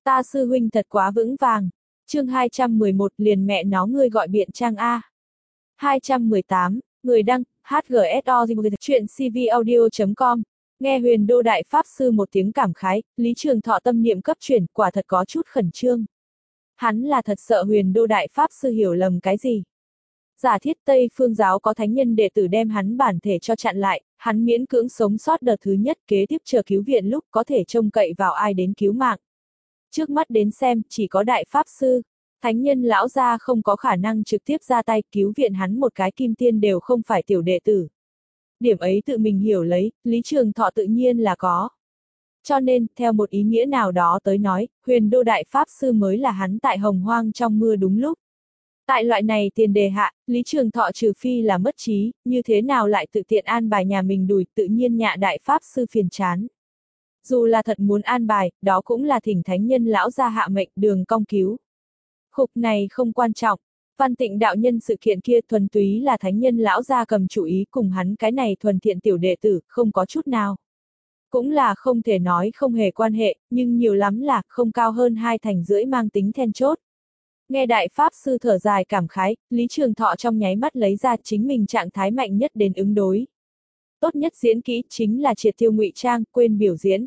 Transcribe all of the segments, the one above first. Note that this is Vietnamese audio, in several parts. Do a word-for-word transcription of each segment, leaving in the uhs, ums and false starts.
Ta sư huynh thật quá vững vàng. Chương hai trăm mười một liền mẹ nó ngươi gọi biện trang A. hai trăm mười tám, người đăng, hát giê ét o chuyện c v audio chấm com. Nghe Huyền Đô Đại Pháp Sư một tiếng cảm khái, Lý Trường Thọ tâm niệm cấp chuyển, quả thật có chút khẩn trương. Hắn là thật sợ Huyền Đô Đại Pháp Sư hiểu lầm cái gì. Giả thiết Tây Phương giáo có thánh nhân đệ tử đem hắn bản thể cho chặn lại, hắn miễn cưỡng sống sót đợt thứ nhất, kế tiếp chờ cứu viện lúc có thể trông cậy vào ai đến cứu mạng. Trước mắt đến xem, chỉ có Đại Pháp Sư. Thánh nhân lão gia không có khả năng trực tiếp ra tay cứu viện hắn, một cái kim tiên đều không phải tiểu đệ tử. Điểm ấy tự mình hiểu lấy, Lý Trường Thọ tự nhiên là có. Cho nên, theo một ý nghĩa nào đó tới nói, Huyền Đô Đại Pháp Sư mới là hắn tại hồng hoang trong mưa đúng lúc. Tại loại này tiền đề hạ, Lý Trường Thọ trừ phi là mất trí, như thế nào lại tự tiện an bài nhà mình đùi, tự nhiên nhạ Đại Pháp Sư phiền chán. Dù là thật muốn an bài, đó cũng là thỉnh thánh nhân lão gia hạ mệnh đường cong cứu. Khục này không quan trọng. Văn Tịnh đạo nhân sự kiện kia thuần túy là thánh nhân lão gia cầm chủ ý, cùng hắn cái này thuần thiện tiểu đệ tử, không có chút nào. Cũng là không thể nói không hề quan hệ, nhưng nhiều lắm là không cao hơn hai thành rưỡi mang tính then chốt. Nghe Đại Pháp Sư thở dài cảm khái, Lý Trường Thọ trong nháy mắt lấy ra chính mình trạng thái mạnh nhất đến ứng đối. Tốt nhất diễn kỹ chính là triệt tiêu ngụy trang, quên biểu diễn.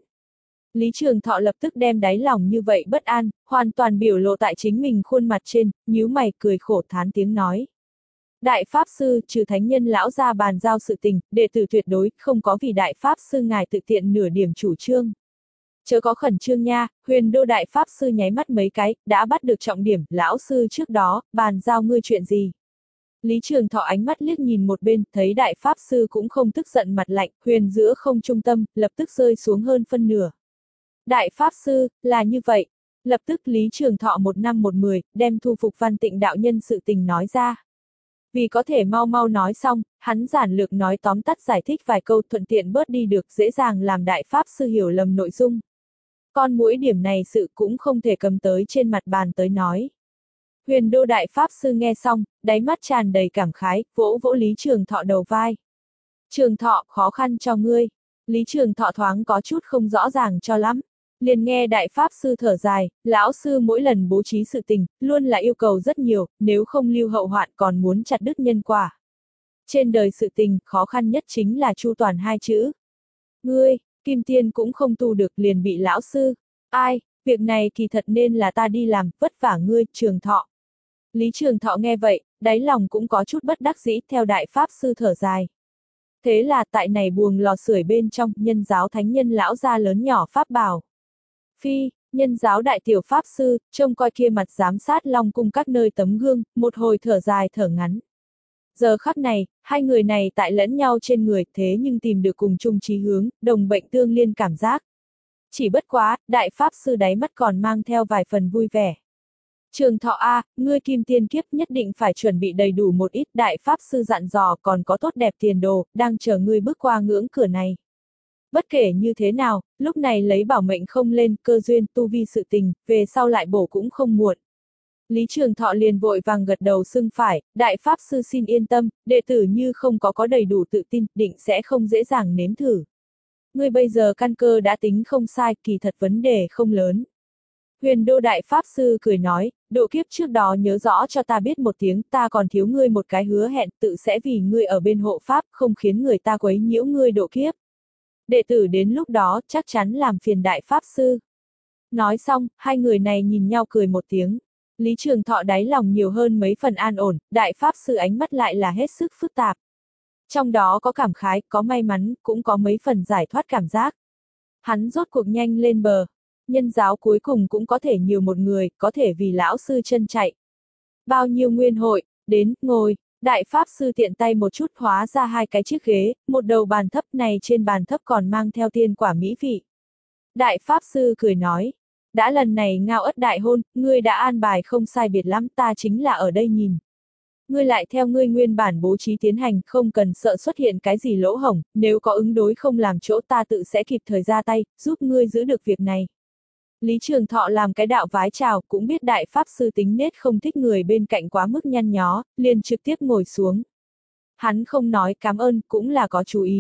Lý Trường Thọ lập tức đem đáy lòng như vậy bất an, hoàn toàn biểu lộ tại chính mình khuôn mặt trên, nhíu mày cười khổ thán tiếng nói. Đại Pháp Sư, trừ thánh nhân lão gia bàn giao sự tình, đệ tử tuyệt đối không có vì Đại Pháp Sư ngài tự tiện nửa điểm chủ trương. Chớ có khẩn trương nha, Huyền Đô Đại Pháp Sư nháy mắt mấy cái, đã bắt được trọng điểm, lão sư trước đó, bàn giao ngươi chuyện gì. Lý Trường Thọ ánh mắt liếc nhìn một bên, thấy Đại Pháp Sư cũng không tức giận mặt lạnh, huyền giữa không trung tâm, lập tức rơi xuống hơn phân nửa. Đại Pháp Sư, là như vậy. Lập tức Lý Trường Thọ một năm một mười, đem thu phục Văn Tịnh đạo nhân sự tình nói ra. Vì có thể mau mau nói xong, hắn giản lược nói tóm tắt giải thích vài câu thuận tiện bớt đi được dễ dàng làm Đại Pháp Sư hiểu lầm nội dung. Con mỗi điểm này sự cũng không thể cầm tới trên mặt bàn tới nói. Huyền Đô Đại Pháp Sư nghe xong, đáy mắt tràn đầy cảm khái, vỗ vỗ Lý Trường Thọ đầu vai. Trường Thọ, khó khăn cho ngươi. Lý Trường Thọ thoáng có chút không rõ ràng cho lắm. Liền nghe Đại Pháp Sư thở dài, lão sư mỗi lần bố trí sự tình, luôn là yêu cầu rất nhiều, nếu không lưu hậu hoạn còn muốn chặt đứt nhân quả. Trên đời sự tình, khó khăn nhất chính là chu toàn hai chữ. Ngươi, kim tiên cũng không tu được liền bị lão sư. Ai, việc này kỳ thật nên là ta đi làm, vất vả ngươi, Trường Thọ. Lý Trường Thọ nghe vậy, đáy lòng cũng có chút bất đắc dĩ theo Đại Pháp Sư thở dài. Thế là tại này buồng lò sưởi bên trong, nhân giáo thánh nhân lão gia lớn nhỏ pháp bảo. Phi, nhân giáo đại tiểu Pháp Sư, trông coi kia mặt giám sát Long Cung các nơi tấm gương, một hồi thở dài thở ngắn. Giờ khắc này, hai người này tại lẫn nhau trên người, thế nhưng tìm được cùng chung chí hướng, đồng bệnh tương liên cảm giác. Chỉ bất quá, Đại Pháp Sư đáy mắt còn mang theo vài phần vui vẻ. Trường Thọ A, ngươi kim tiên kiếp nhất định phải chuẩn bị đầy đủ một ít, Đại Pháp Sư dặn dò còn có tốt đẹp tiền đồ, đang chờ ngươi bước qua ngưỡng cửa này. Bất kể như thế nào, lúc này lấy bảo mệnh không lên, cơ duyên, tu vi sự tình, về sau lại bổ cũng không muộn. Lý Trường Thọ liền vội vàng gật đầu xưng phải, Đại Pháp Sư xin yên tâm, đệ tử như không có có đầy đủ tự tin, định sẽ không dễ dàng nếm thử. Ngươi bây giờ căn cơ đã tính không sai, kỳ thật vấn đề không lớn. Huyền Đô Đại Pháp Sư cười nói, độ kiếp trước đó nhớ rõ cho ta biết một tiếng, ta còn thiếu ngươi một cái hứa hẹn, tự sẽ vì ngươi ở bên hộ Pháp, không khiến người ta quấy nhiễu ngươi độ kiếp. Đệ tử đến lúc đó, chắc chắn làm phiền Đại Pháp Sư. Nói xong, hai người này nhìn nhau cười một tiếng. Lý Trường Thọ đáy lòng nhiều hơn mấy phần an ổn, Đại Pháp Sư ánh mắt lại là hết sức phức tạp. Trong đó có cảm khái, có may mắn, cũng có mấy phần giải thoát cảm giác. Hắn rốt cuộc nhanh lên bờ. Nhân giáo cuối cùng cũng có thể nhiều một người, có thể vì lão sư chân chạy. Bao nhiêu nguyên hội, đến, ngồi. Đại Pháp Sư tiện tay một chút hóa ra hai cái chiếc ghế, một đầu bàn thấp này trên bàn thấp còn mang theo tiên quả mỹ vị. Đại Pháp Sư cười nói, đã lần này ngao ất đại hôn, ngươi đã an bài không sai biệt lắm, ta chính là ở đây nhìn. Ngươi lại theo ngươi nguyên bản bố trí tiến hành, không cần sợ xuất hiện cái gì lỗ hổng, nếu có ứng đối không làm chỗ ta tự sẽ kịp thời ra tay, giúp ngươi giữ được việc này. Lý Trường Thọ làm cái đạo vái chào, cũng biết Đại Pháp Sư tính nết không thích người bên cạnh quá mức nhăn nhó, liền trực tiếp ngồi xuống. Hắn không nói cảm ơn, cũng là có chú ý.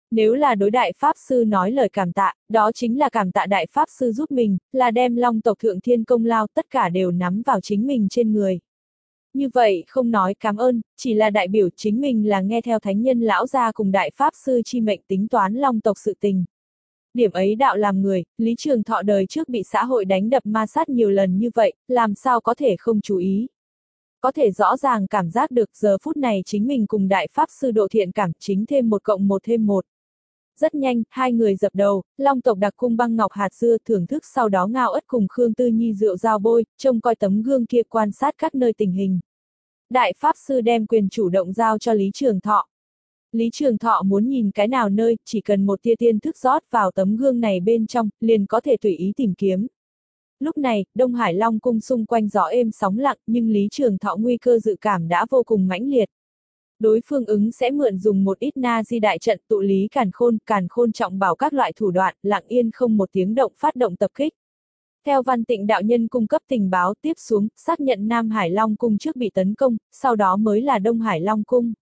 Nếu là đối đại pháp sư nói lời cảm tạ, đó chính là cảm tạ đại pháp sư giúp mình, là đem Long tộc thượng thiên công lao tất cả đều nắm vào chính mình trên người. Như vậy không nói cảm ơn, chỉ là đại biểu chính mình là nghe theo thánh nhân lão gia cùng đại pháp sư chi mệnh tính toán Long tộc sự tình. Điểm ấy đạo làm người, Lý Trường Thọ đời trước bị xã hội đánh đập ma sát nhiều lần như vậy, làm sao có thể không chú ý. Có thể rõ ràng cảm giác được giờ phút này chính mình cùng đại pháp sư độ thiện cảm chính thêm một cộng một thêm một. Rất nhanh, hai người dập đầu, Long tộc đặc cung băng ngọc hạt dưa thưởng thức sau đó Ngao Ất cùng Khương Tư Nhi rượu dao bôi, trông coi tấm gương kia quan sát các nơi tình hình. Đại pháp sư đem quyền chủ động giao cho Lý Trường Thọ. Lý Trường Thọ muốn nhìn cái nào nơi, chỉ cần một tia tiên thức rót vào tấm gương này bên trong, liền có thể tùy ý tìm kiếm. Lúc này, Đông Hải Long cung xung quanh gió êm sóng lặng, nhưng Lý Trường Thọ nguy cơ dự cảm đã vô cùng mãnh liệt. Đối phương ứng sẽ mượn dùng một ít na di đại trận tụ lý càn khôn, càn khôn trọng bảo các loại thủ đoạn, lặng yên không một tiếng động phát động tập kích. Theo Văn Tịnh đạo nhân cung cấp tình báo tiếp xuống, xác nhận Nam Hải Long cung trước bị tấn công, sau đó mới là Đông Hải Long cung.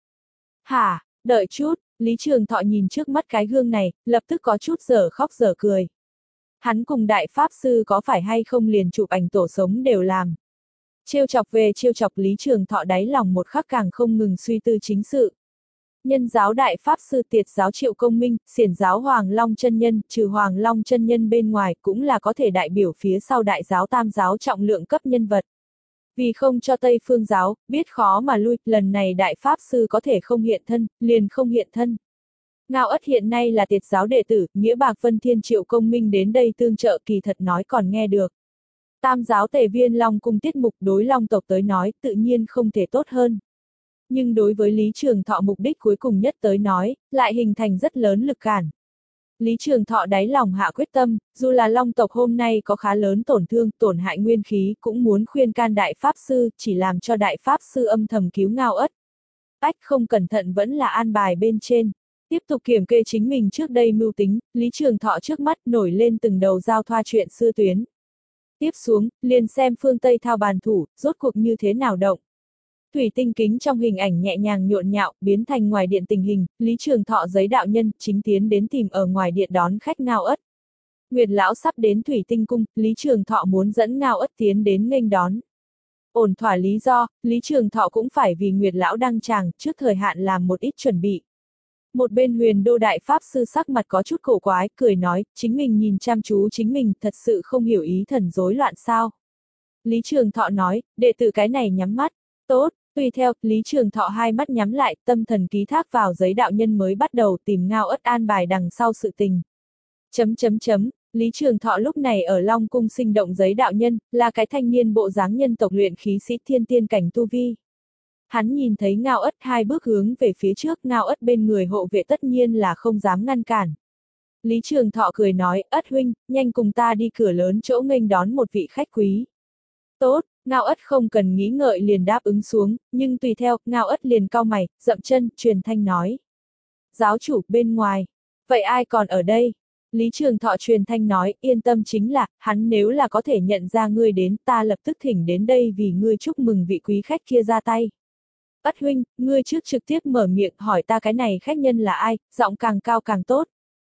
Hả, đợi chút, Lý Trường Thọ nhìn trước mắt cái gương này, lập tức có chút dở khóc dở cười. Hắn cùng đại pháp sư có phải hay không liền chụp ảnh tổ sống đều làm. Trêu chọc về trêu chọc Lý Trường Thọ đáy lòng một khắc càng không ngừng suy tư chính sự. Nhân giáo đại pháp sư Tiệt giáo Triệu Công Minh, xiển giáo Hoàng Long chân nhân, trừ Hoàng Long chân nhân bên ngoài cũng là có thể đại biểu phía sau đại giáo Tam giáo trọng lượng cấp nhân vật. Vì không cho Tây Phương giáo, biết khó mà lui, lần này đại pháp sư có thể không hiện thân, liền không hiện thân. Ngao Ất hiện nay là Tiệt giáo đệ tử, nghĩa bạc Vân Thiên Triệu Công Minh đến đây tương trợ kỳ thật nói còn nghe được. Tam giáo Tề Viên Long cung tiết mục đối Long tộc tới nói tự nhiên không thể tốt hơn. Nhưng đối với Lý Trường Thọ mục đích cuối cùng nhất tới nói, lại hình thành rất lớn lực cản. Lý Trường Thọ đáy lòng hạ quyết tâm, dù là Long tộc hôm nay có khá lớn tổn thương, tổn hại nguyên khí, cũng muốn khuyên can đại pháp sư, chỉ làm cho đại pháp sư âm thầm cứu Ngao Ất. Ách không cẩn thận vẫn là an bài bên trên. Tiếp tục kiểm kê chính mình trước đây mưu tính, Lý Trường Thọ trước mắt nổi lên từng đầu giao thoa chuyện xưa tuyến. Tiếp xuống, liền xem phương Tây thao bàn thủ, rốt cuộc như thế nào động. Thủy tinh kính trong hình ảnh nhẹ nhàng nhộn nhạo, biến thành ngoài điện tình hình, Lý Trường Thọ giấy đạo nhân, chính tiến đến tìm ở ngoài điện đón khách Ngao Ất. Nguyệt lão sắp đến Thủy tinh cung, Lý Trường Thọ muốn dẫn Ngao Ất tiến đến nghênh đón. Ổn thỏa lý do, Lý Trường Thọ cũng phải vì Nguyệt lão đăng tràng, trước thời hạn làm một ít chuẩn bị. Một bên Huyền Đô đại pháp sư sắc mặt có chút cổ quái, cười nói, chính mình nhìn chăm chú chính mình, thật sự không hiểu ý thần rối loạn sao. Lý Trường Thọ nói, đệ tử cái này nhắm mắt, tốt, tùy theo, Lý Trường Thọ hai mắt nhắm lại, tâm thần ký thác vào giấy đạo nhân mới bắt đầu tìm Ngao Ất an bài đằng sau sự tình. Chấm chấm chấm, Lý Trường Thọ lúc này ở Long cung sinh động giấy đạo nhân, là cái thanh niên bộ dáng nhân tộc luyện khí sĩ thiên tiên cảnh tu vi. Hắn nhìn thấy Ngao Ất hai bước hướng về phía trước, Ngao Ất bên người hộ vệ tất nhiên là không dám ngăn cản. Lý Trường Thọ cười nói, Ất huynh, nhanh cùng ta đi cửa lớn chỗ nghênh đón một vị khách quý. Tốt, Ngao Ất không cần nghĩ ngợi liền đáp ứng xuống, nhưng tùy theo, Ngao Ất liền cau mày, dậm chân, truyền thanh nói. Giáo chủ bên ngoài, vậy ai còn ở đây? Lý Trường Thọ truyền thanh nói, yên tâm chính là, hắn nếu là có thể nhận ra ngươi đến, ta lập tức thỉnh đến đây vì ngươi chúc mừng vị quý khách kia ra tay. Ất huynh, ngươi trước trực tiếp mở miệng hỏi ta cái này khách nhân là ai, giọng càng cao càng tốt.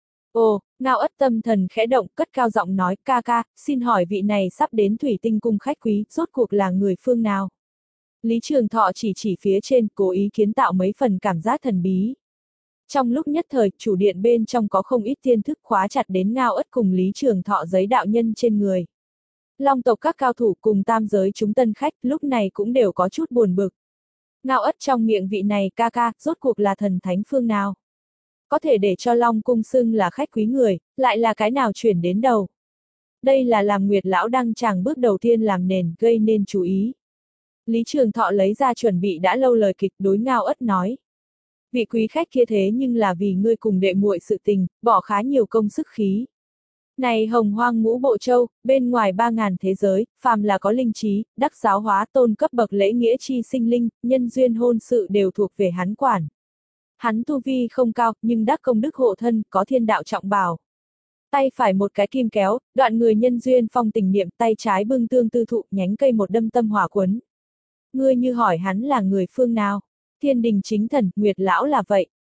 Ồ, Ngao Ất tâm thần khẽ động, cất cao giọng nói, ca ca, xin hỏi vị này sắp đến Thủy tinh cung khách quý, rốt cuộc là người phương nào? Lý Trường Thọ chỉ chỉ phía trên, cố ý kiến tạo mấy phần cảm giác thần bí. Trong lúc nhất thời, chủ điện bên trong có không ít tiên thức khóa chặt đến Ngao Ất cùng Lý Trường Thọ giấy đạo nhân trên người. Long tộc các cao thủ cùng tam giới chúng tân khách, lúc này cũng đều có chút buồn bực. Ngao Ất trong miệng vị này ca ca, rốt cuộc là thần thánh phương nào? Có thể để cho Long cung xưng là khách quý người, lại là cái nào chuyển đến đầu? Đây là làm Nguyệt lão đăng tràng bước đầu tiên làm nền, gây nên chú ý. Lý Trường Thọ lấy ra chuẩn bị đã lâu lời kịch đối Ngao Ất nói. Vị quý khách kia thế nhưng là vì ngươi cùng đệ muội sự tình, bỏ khá nhiều công sức khí. Này hồng hoang ngũ bộ châu, bên ngoài ba ngàn thế giới, phàm là có linh trí, đắc giáo hóa tôn cấp bậc lễ nghĩa chi sinh linh, nhân duyên hôn sự đều thuộc về hắn quản. Hắn tu vi không cao, nhưng đắc công đức hộ thân, có thiên đạo trọng bảo. Tay phải một cái kim kéo, đoạn người nhân duyên phong tình niệm, tay trái bưng tương tư thụ, nhánh cây một đâm tâm hỏa quấn. Ngươi như hỏi hắn là người phương nào? Thiên đình chính thần, Nguyệt lão là vậy.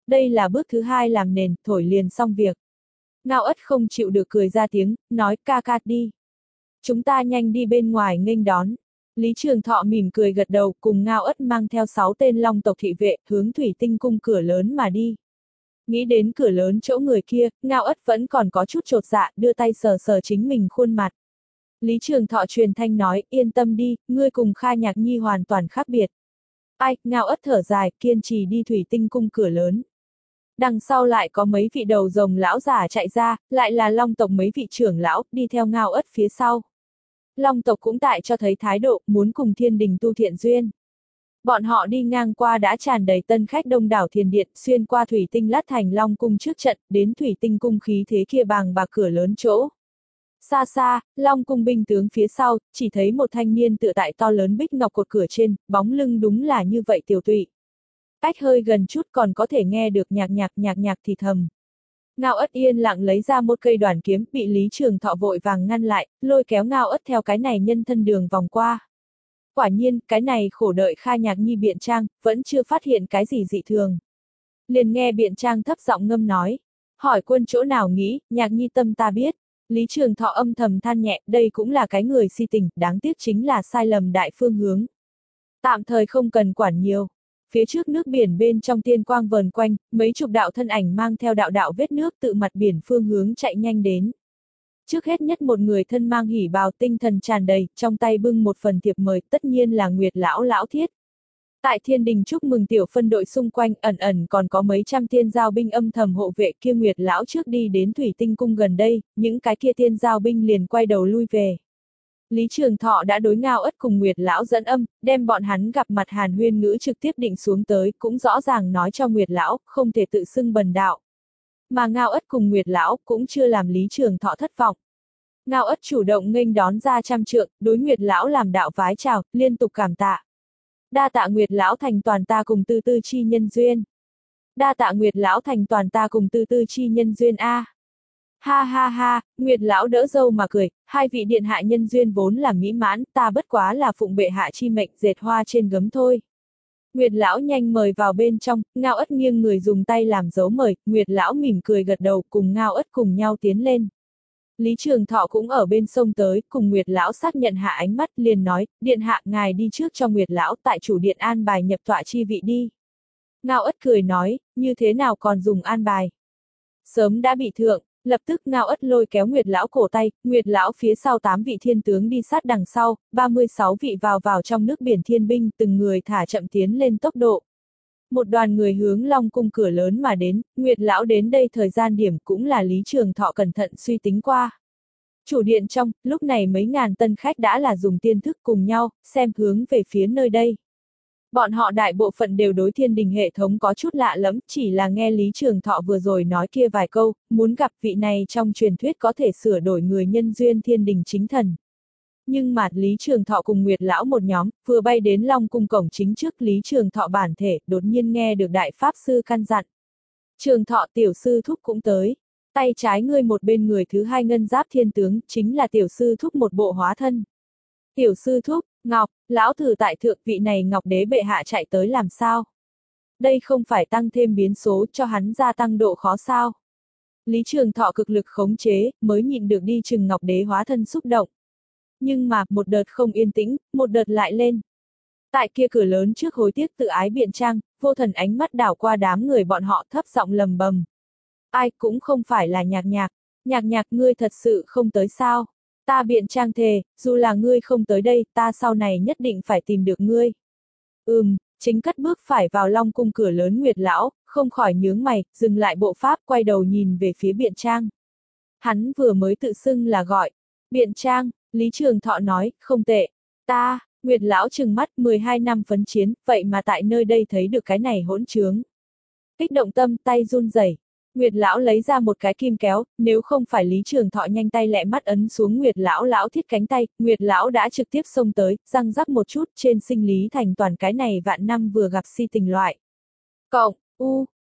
Đây là bước thứ hai làm nền, thổi liền xong việc. Ngao Ất không chịu được cười ra tiếng, nói ca ca đi. Chúng ta nhanh đi bên ngoài nghênh đón. Lý Trường Thọ mỉm cười gật đầu, cùng Ngao Ất mang theo sáu tên Long tộc thị vệ, hướng Thủy Tinh cung cửa lớn mà đi. Nghĩ đến cửa lớn chỗ người kia, Ngao Ất vẫn còn có chút chột dạ, đưa tay sờ sờ chính mình khuôn mặt. Lý Trường Thọ truyền thanh nói, yên tâm đi, ngươi cùng Kha Nhạc Nhi hoàn toàn khác biệt. Ai, Ngao Ất thở dài, kiên trì đi Thủy Tinh cung cửa lớn. Đằng sau lại có mấy vị đầu rồng lão giả chạy ra, lại là Long tộc mấy vị trưởng lão, đi theo Ngao Ất phía sau. Long tộc cũng tại cho thấy thái độ, muốn cùng thiên đình tu thiện duyên. Bọn họ đi ngang qua đã tràn đầy tân khách đông đảo thiền điện, xuyên qua thủy tinh lát thành Long cung trước trận, đến thủy tinh cung khí thế kia bàng bạc cửa lớn chỗ. Xa xa, Long cung binh tướng phía sau, chỉ thấy một thanh niên tựa tại to lớn bích ngọc cột cửa trên, bóng lưng đúng là như vậy tiểu tụy. Cách hơi gần chút còn có thể nghe được nhạc nhạc nhạc nhạc thì thầm. Ngao Ất yên lặng lấy ra một cây đoàn kiếm, bị Lý Trường Thọ vội vàng ngăn lại, lôi kéo Ngao Ất theo cái này nhân thân đường vòng qua. Quả nhiên, cái này khổ đợi Kha Nhạc Nhi Biện Trang, vẫn chưa phát hiện cái gì dị thường. Liền nghe Biện Trang thấp giọng ngâm nói, hỏi quân chỗ nào nghĩ, Nhạc Nhi tâm ta biết. Lý Trường Thọ âm thầm than nhẹ, đây cũng là cái người si tình, đáng tiếc chính là sai lầm đại phương hướng. Tạm thời không cần quản nhiều. Phía trước nước biển bên trong tiên quang vờn quanh, mấy chục đạo thân ảnh mang theo đạo đạo vết nước tự mặt biển phương hướng chạy nhanh đến. Trước hết nhất một người thân mang hỉ bào tinh thần tràn đầy, trong tay bưng một phần thiệp mời, tất nhiên là Nguyệt lão lão thiết. Tại thiên đình chúc mừng tiểu phân đội xung quanh ẩn ẩn còn có mấy trăm tiên giao binh âm thầm hộ vệ kia Nguyệt lão trước đi đến thủy tinh cung gần đây, những cái kia tiên giao binh liền quay đầu lui về. Lý Trường Thọ đã đối Ngao Ất cùng Nguyệt lão dẫn âm, đem bọn hắn gặp mặt hàn huyên ngữ trực tiếp định xuống tới, cũng rõ ràng nói cho Nguyệt lão, không thể tự xưng bần đạo. Mà Ngao Ất cùng Nguyệt lão cũng chưa làm Lý Trường Thọ thất vọng. Ngao Ất chủ động nghênh đón ra trăm trượng, đối Nguyệt lão làm đạo vái chào, liên tục cảm tạ. Đa tạ Nguyệt lão thành toàn ta cùng tư tư chi nhân duyên. Đa tạ Nguyệt lão thành toàn ta cùng tư tư chi nhân duyên a. Ha ha ha, Nguyệt lão đỡ dâu mà cười, hai vị điện hạ nhân duyên vốn là mỹ mãn, ta bất quá là phụng bệ hạ chi mệnh dệt hoa trên gấm thôi. Nguyệt lão nhanh mời vào bên trong, Ngao Ất nghiêng người dùng tay làm dấu mời, Nguyệt lão mỉm cười gật đầu cùng Ngao Ất cùng nhau tiến lên. Lý Trường Thọ cũng ở bên sông tới, cùng Nguyệt lão xác nhận hạ ánh mắt, liền nói, điện hạ ngài đi trước cho Nguyệt lão tại chủ điện an bài nhập tọa chi vị đi. Ngao Ất cười nói, như thế nào còn dùng an bài. Sớm đã bị thượng, lập tức Ngao Ất lôi kéo Nguyệt lão cổ tay, Nguyệt lão phía sau tám vị thiên tướng đi sát đằng sau, ba mươi sáu vị vào vào trong nước biển thiên binh, từng người thả chậm tiến lên tốc độ. Một đoàn người hướng Long cung cửa lớn mà đến, Nguyệt lão đến đây thời gian điểm cũng là Lý Trường Thọ cẩn thận suy tính qua. Chủ điện trong, lúc này mấy ngàn tân khách đã là dùng tiên thức cùng nhau, xem hướng về phía nơi đây. Bọn họ đại bộ phận đều đối thiên đình hệ thống có chút lạ lẫm, chỉ là nghe Lý Trường Thọ vừa rồi nói kia vài câu, muốn gặp vị này trong truyền thuyết có thể sửa đổi người nhân duyên thiên đình chính thần. Nhưng mà Lý Trường Thọ cùng Nguyệt lão một nhóm, vừa bay đến Long cung cổng chính trước Lý Trường Thọ bản thể, đột nhiên nghe được đại pháp sư căn dặn. Trường Thọ tiểu sư thúc cũng tới, tay trái ngươi một bên người thứ hai ngân giáp thiên tướng, chính là tiểu sư thúc một bộ hóa thân. Tiểu sư thúc, Ngọc, lão thử tại thượng vị này Ngọc đế bệ hạ chạy tới làm sao? Đây không phải tăng thêm biến số cho hắn gia tăng độ khó sao? Lý Trường Thọ cực lực khống chế, mới nhịn được đi chừng Ngọc đế hóa thân xúc động. Nhưng mà, một đợt không yên tĩnh, một đợt lại lên. Tại kia cửa lớn trước hối tiếc tự ái Biện Trang, vô thần ánh mắt đảo qua đám người bọn họ thấp giọng lầm bầm. Ai cũng không phải là nhạc nhạc, nhạc nhạc ngươi thật sự không tới sao? Ta Biện Trang thề, dù là ngươi không tới đây, ta sau này nhất định phải tìm được ngươi. Ừm, chính cất bước phải vào Long cung cửa lớn Nguyệt lão, không khỏi nhướng mày, dừng lại bộ pháp quay đầu nhìn về phía Biện Trang. Hắn vừa mới tự xưng là gọi. Biện Trang, Lý Trường Thọ nói, không tệ. Ta, Nguyệt lão trừng mắt mười hai năm phấn chiến, vậy mà tại nơi đây thấy được cái này hỗn trướng. Kích động tâm tay run rẩy. Nguyệt lão lấy ra một cái kim kéo, nếu không phải Lý Trường Thọ nhanh tay lẹ mắt ấn xuống Nguyệt lão lão thiết cánh tay, Nguyệt lão đã trực tiếp xông tới, răng rắc một chút trên sinh lý thành toàn cái này vạn năm vừa gặp si tình loại. Cộng, u,